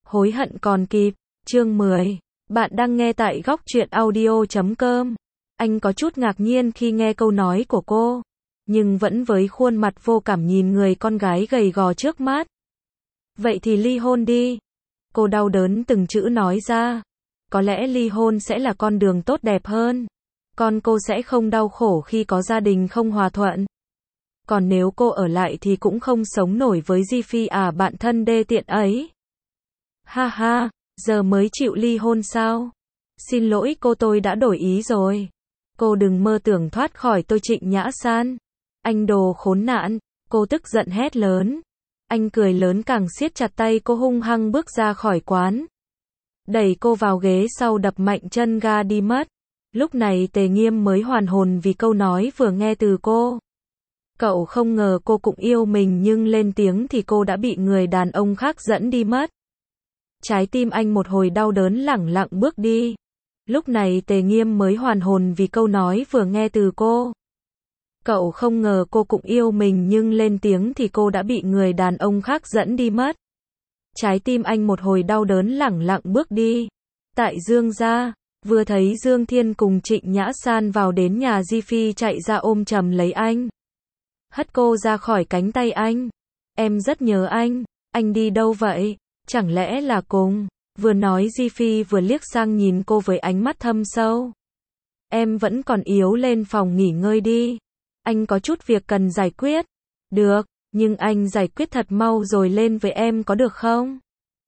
Hối hận còn kịp. Chương 10. Bạn đang nghe tại góc truyện audio.com. Anh có chút ngạc nhiên khi nghe câu nói của cô, nhưng vẫn với khuôn mặt vô cảm nhìn người con gái gầy gò trước mắt. Vậy thì ly hôn đi. Cô đau đớn từng chữ nói ra. Có lẽ ly hôn sẽ là con đường tốt đẹp hơn. Con cô sẽ không đau khổ khi có gia đình không hòa thuận. Còn nếu cô ở lại thì cũng không sống nổi với Di Phi à, bạn thân đê tiện ấy. Ha ha, giờ mới chịu ly hôn sao? Xin lỗi cô, tôi đã đổi ý rồi. Cô đừng mơ tưởng thoát khỏi tôi, Trịnh Nhã San. Anh đồ khốn nạn, cô tức giận hét lớn. Anh cười lớn càng siết chặt tay cô, hung hăng bước ra khỏi quán. Đẩy cô vào ghế sau, đập mạnh chân ga đi mất. Lúc này Tề Nghiêm mới hoàn hồn vì câu nói vừa nghe từ cô. Cậu không ngờ cô cũng yêu mình, nhưng lên tiếng thì cô đã bị người đàn ông khác dẫn đi mất. Trái tim anh một hồi đau đớn, lẳng lặng bước đi. Lúc này Tề Nghiêm mới hoàn hồn vì câu nói vừa nghe từ cô. Cậu không ngờ cô cũng yêu mình, nhưng lên tiếng thì cô đã bị người đàn ông khác dẫn đi mất. Trái tim anh một hồi đau đớn, lẳng lặng bước đi. Tại Dương gia, vừa thấy Dương Thiên cùng Trịnh Nhã San vào đến nhà, Di Phi chạy ra ôm chầm lấy anh. Hất cô ra khỏi cánh tay anh. Em rất nhớ anh đi đâu vậy? Chẳng lẽ là cùng? Vừa nói Di Phi vừa liếc sang nhìn cô với ánh mắt thâm sâu. Em vẫn còn yếu, lên phòng nghỉ ngơi đi. Anh có chút việc cần giải quyết. Được, nhưng anh giải quyết thật mau rồi lên với em có được không?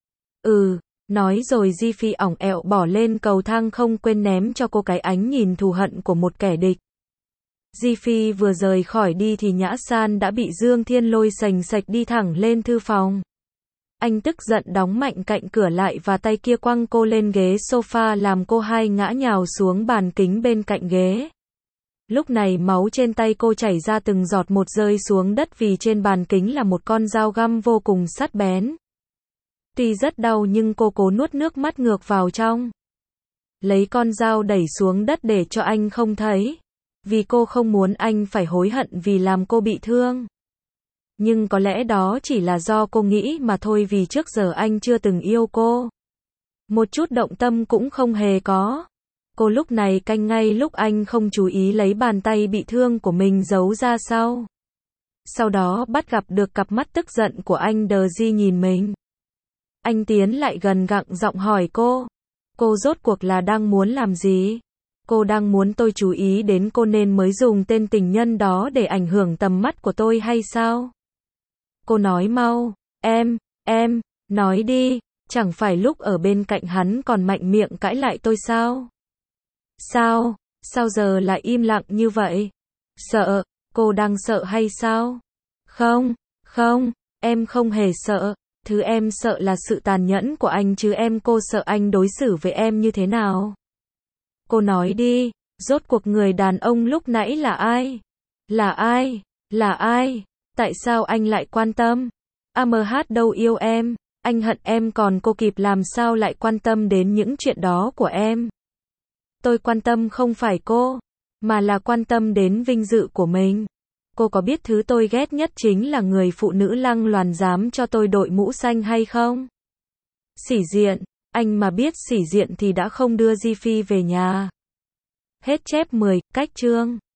Nói rồi Di Phi ỏng ẹo bỏ lên cầu thang, không quên ném cho cô cái ánh nhìn thù hận của một kẻ địch. Di Phi vừa rời khỏi đi thì Nhã San đã bị Dương Thiên lôi sành sạch đi thẳng lên thư phòng. Anh tức giận đóng mạnh cạnh cửa lại và tay kia quăng cô lên ghế sofa, làm cô hai ngã nhào xuống bàn kính bên cạnh ghế. Lúc này máu trên tay cô chảy ra từng giọt một, rơi xuống đất vì trên bàn kính là một con dao găm vô cùng sắc bén. Tuy rất đau nhưng cô cố nuốt nước mắt ngược vào trong. Lấy con dao đẩy xuống đất để cho anh không thấy. Vì cô không muốn anh phải hối hận vì làm cô bị thương. Nhưng có lẽ đó chỉ là do cô nghĩ mà thôi, vì trước giờ anh chưa từng yêu cô. Một chút động tâm cũng không hề có. Cô lúc này canh ngay lúc anh không chú ý, lấy bàn tay bị thương của mình giấu ra sau. Sau đó bắt gặp được cặp mắt tức giận của anh đờ di nhìn mình. Anh tiến lại gần, gặng giọng hỏi cô rốt cuộc là đang muốn làm gì? Cô đang muốn tôi chú ý đến cô nên mới dùng tên tình nhân đó để ảnh hưởng tầm mắt của tôi hay sao? Cô nói mau, em, nói đi, chẳng phải lúc ở bên cạnh hắn còn mạnh miệng cãi lại tôi sao? Sao giờ lại im lặng như vậy? Sợ, cô đang sợ hay sao? Không, em không hề sợ, thứ em sợ là sự tàn nhẫn của anh chứ em. Cô sợ anh đối xử với em như thế nào? Cô nói đi, rốt cuộc người đàn ông lúc nãy là ai? Là ai? Tại sao anh lại quan tâm? AMH đâu yêu em, anh hận em, còn cô kịp làm sao lại quan tâm đến những chuyện đó của em? Tôi quan tâm không phải cô, mà là quan tâm đến vinh dự của mình. Cô có biết thứ tôi ghét nhất chính là người phụ nữ lăng loàn dám cho tôi đội mũ xanh hay không? Sĩ diện, anh mà biết sĩ diện thì đã không đưa Di Phi về nhà. Hết chép 10, cách chương.